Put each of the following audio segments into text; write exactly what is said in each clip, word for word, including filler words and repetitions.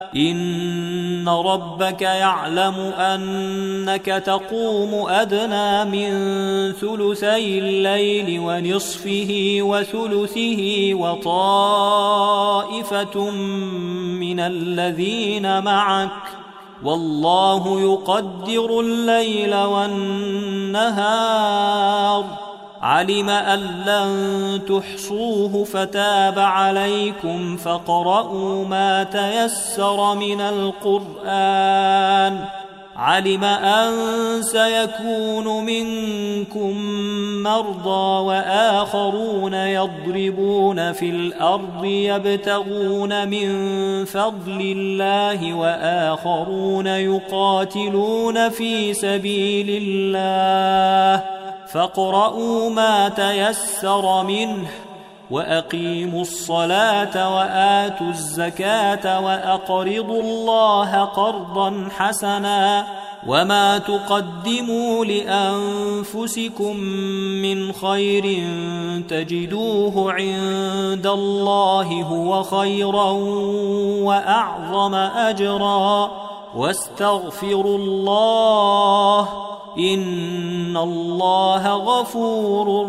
إن ربك يعلم أنك تقوم أدنى من ثلثي الليل ونصفه وثلثه وطائفة من الذين معك والله يقدر الليل والنهار علم أن لن تحصوه فتاب عليكم فاقرؤوا ما تيسر من القرآن علم أن سيكون منكم مرضى وآخرون يضربون في الأرض يبتغون من فضل الله وآخرون يقاتلون في سبيل الله فاقرؤوا ما تيسر منه وأقيموا الصلاة وآتوا الزكاة وأقرضوا الله قرضا حسنا وما تقدموا لأنفسكم من خير تجدوه عند الله هو خيرا وأعظم أجرا واستغفروا الله إن الله غفور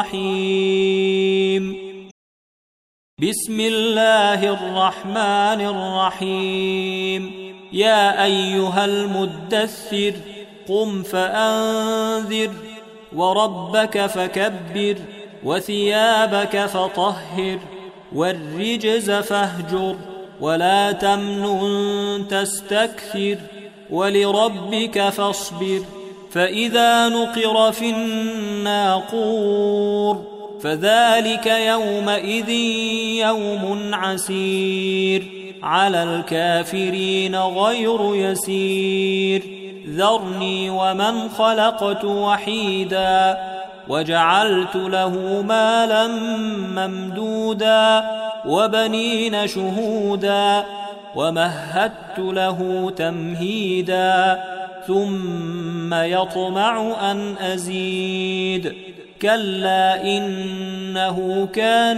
رحيم. بسم الله الرحمن الرحيم. يا أيها المدثر قم فأنذر وربك فكبر وثيابك فطهر والرجز فاهجر ولا تمنن تستكثر ولربك فاصبر فإذا نقر في الناقور فذلك يومئذ يوم عسير على الكافرين غير يسير ذرني ومن خلقت وحيدا وجعلت له مالا ممدودا وبنين شهودا ومهدت له تمهيدا ثم يطمع أن أزيد كلا إنه كان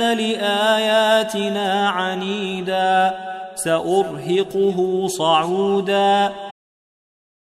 لآياتنا عنيدا سأرهقه صعودا